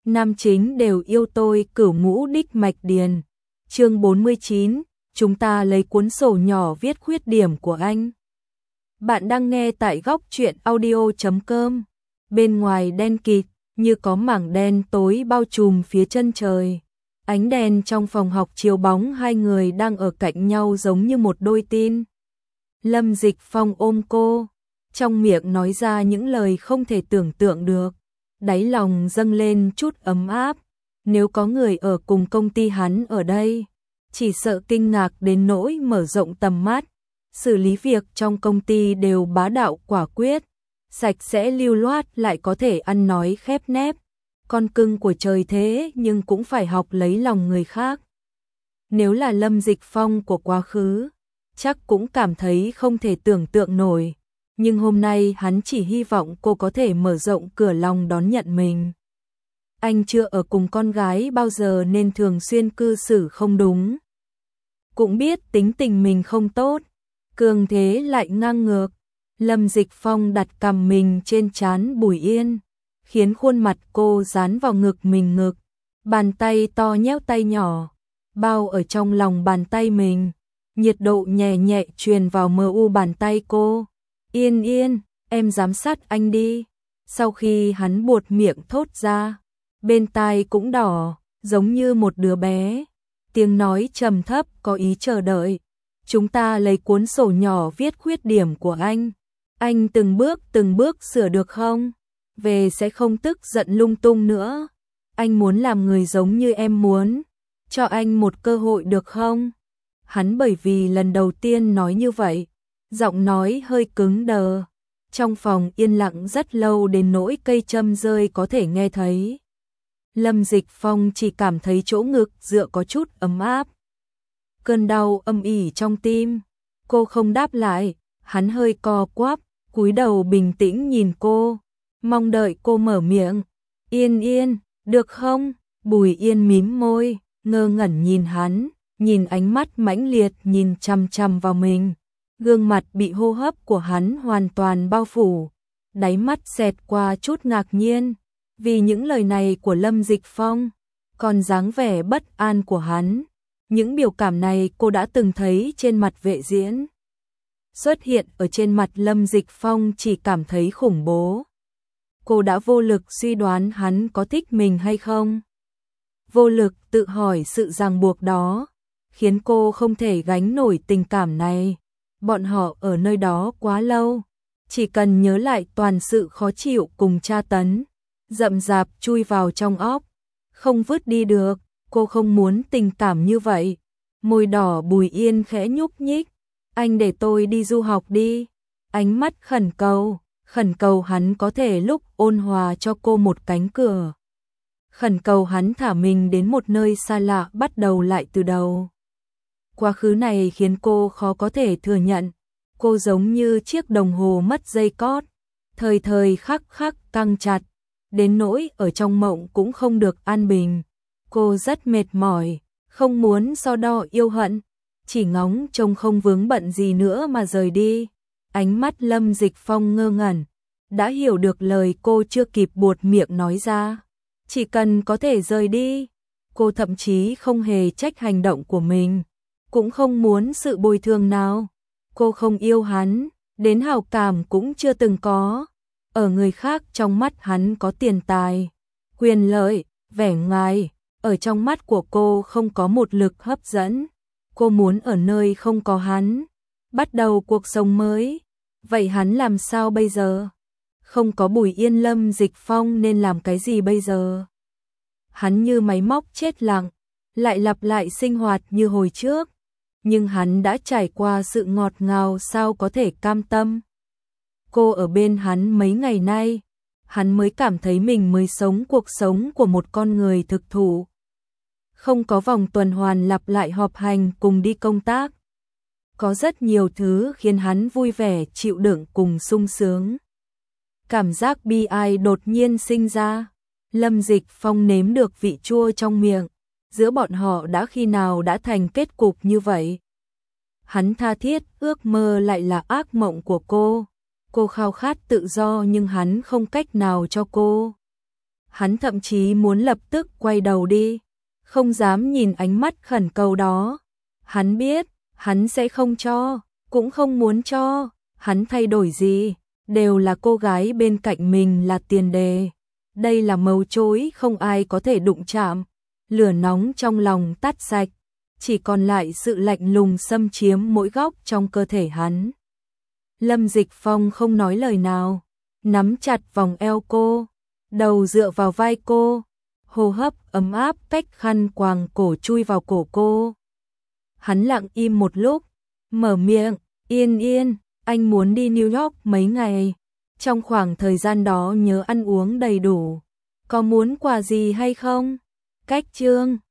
nam chính đều yêu tôi, Cửu Ngũ Đích Mạch Điền. Chương 49, chúng ta lấy cuốn sổ nhỏ viết khuyết điểm của anh. Bạn đang nghe tại góc truyện audio.com. Bên ngoài đen kịt, như có mảng đen tối bao trùm phía chân trời. Ánh đèn trong phòng học chiếu bóng hai người đang ở cạnh nhau giống như một đôi tin. Lâm Dịch Phong ôm cô, trong miệng nói ra những lời không thể tưởng tượng được. Đáy lòng dâng lên chút ấm áp. Nếu có người ở cùng công ty hắn ở đây, chỉ sợ kinh ngạc đến nỗi mở rộng tầm mắt. Xử lý việc trong công ty đều bá đạo quả quyết, sạch sẽ lưu loát, lại có thể ăn nói khép nép. Con cưng của trời thế nhưng cũng phải học lấy lòng người khác. Nếu là Lâm Dịch Phong của quá khứ, chắc cũng cảm thấy không thể tưởng tượng nổi. Nhưng hôm nay hắn chỉ hy vọng cô có thể mở rộng cửa lòng đón nhận mình. Anh chưa ở cùng con gái bao giờ nên thường xuyên cư xử không đúng. Cũng biết tính tình mình không tốt, cường thế lại ngang ngược. Lâm Dịch Phong đặt cằm mình trên trán Bùi Yên, khiến khuôn mặt cô dán vào ngực mình. Bàn tay to nhéo tay nhỏ, bao ở trong lòng bàn tay mình. Nhiệt độ nhẹ nhẹ truyền vào mờ u bàn tay cô. Yên Yên, em giám sát anh đi. Sau khi hắn buột miệng thốt ra, bên tai cũng đỏ, giống như một đứa bé. Tiếng nói trầm thấp có ý chờ đợi. Chúng ta lấy cuốn sổ nhỏ viết khuyết điểm của anh từng bước sửa được không? Về sẽ không tức giận lung tung nữa. Anh muốn làm người giống như em muốn. Cho anh một cơ hội được không? Hắn bởi vì lần đầu tiên nói như vậy, giọng nói hơi cứng đờ. Trong phòng yên lặng rất lâu đến nỗi cây châm rơi có thể nghe thấy. Lâm Dịch Phong chỉ cảm thấy chỗ ngực dựa có chút ấm áp. Cơn đau âm ỉ trong tim. Cô không đáp lại, hắn hơi co quắp, cúi đầu bình tĩnh nhìn cô, mong đợi cô mở miệng. Yên Yên, được không? Bùi Yên mím môi, ngơ ngẩn nhìn hắn, nhìn ánh mắt mãnh liệt nhìn chằm chằm vào mình. Gương mặt bị hô hấp của hắn hoàn toàn bao phủ, đáy mắt xẹt qua chút ngạc nhiên vì những lời này của Lâm Dịch Phong, còn dáng vẻ bất an của hắn. Những biểu cảm này cô đã từng thấy trên mặt Vệ Diễn. Xuất hiện ở trên mặt Lâm Dịch Phong chỉ cảm thấy khủng bố. Cô đã vô lực suy đoán hắn có thích mình hay không. Vô lực tự hỏi sự ràng buộc đó, khiến cô không thể gánh nổi tình cảm này. Bọn họ ở nơi đó quá lâu, chỉ cần nhớ lại toàn sự khó chịu cùng tra tấn, rậm rạp chui vào trong óc, không vứt đi được. Cô không muốn tình cảm như vậy. Môi đỏ Bùi Yên khẽ nhúc nhích. Anh để tôi đi du học đi. Ánh mắt khẩn cầu hắn có thể lúc ôn hòa cho cô một cánh cửa. Khẩn cầu hắn thả mình đến một nơi xa lạ, bắt đầu lại từ đầu. Quá khứ này khiến cô khó có thể thừa nhận. Cô giống như chiếc đồng hồ mất dây cót, thời thời khắc khắc căng chặt, đến nỗi ở trong mộng cũng không được an bình. Cô rất mệt mỏi, không muốn so đo yêu hận, chỉ ngóng trông không vướng bận gì nữa mà rời đi. Ánh mắt Lâm Dịch Phong ngơ ngẩn, đã hiểu được lời cô chưa kịp buột miệng nói ra. Chỉ cần có thể rời đi. Cô thậm chí không hề trách hành động của mình, cũng không muốn sự bồi thường nào. Cô không yêu hắn, đến hảo cảm cũng chưa từng có. Ở người khác trong mắt hắn có tiền tài, quyền lợi, vẻ ngoài. Ở trong mắt của cô không có một lực hấp dẫn. Cô muốn ở nơi không có hắn, bắt đầu cuộc sống mới. Vậy hắn làm sao bây giờ? Không có Bùi Yên, Lâm Dịch Phong nên làm cái gì bây giờ? Hắn như máy móc chết lặng, lại lặp lại sinh hoạt như hồi trước. Nhưng hắn đã trải qua sự ngọt ngào, sao có thể cam tâm? Cô ở bên hắn mấy ngày nay, hắn mới cảm thấy mình mới sống cuộc sống của một con người thực thụ. Không có vòng tuần hoàn lặp lại họp hành cùng đi công tác. Có rất nhiều thứ khiến hắn vui vẻ chịu đựng cùng sung sướng. Cảm giác bi ai đột nhiên sinh ra. Lâm Dịch Phong nếm được vị chua trong miệng. Giữa bọn họ đã khi nào đã thành kết cục như vậy? Hắn tha thiết ước mơ lại là ác mộng của cô. Cô khao khát tự do nhưng hắn không cách nào cho cô. Hắn thậm chí muốn lập tức quay đầu đi, không dám nhìn ánh mắt khẩn cầu đó. Hắn biết, hắn sẽ không cho, cũng không muốn cho, hắn thay đổi gì, đều là cô gái bên cạnh mình là tiền đề. Đây là mấu chốt không ai có thể đụng chạm. Lửa nóng trong lòng tắt sạch, chỉ còn lại sự lạnh lùng xâm chiếm mỗi góc trong cơ thể hắn. Lâm Dịch Phong không nói lời nào, nắm chặt vòng eo cô, đầu dựa vào vai cô, hô hấp ấm áp cách khăn quàng cổ chui vào cổ cô. Hắn lặng im một lúc, mở miệng, Yên Yên, anh muốn đi New York mấy ngày. Trong khoảng thời gian đó nhớ ăn uống đầy đủ. Có muốn quà gì hay không? Cách chương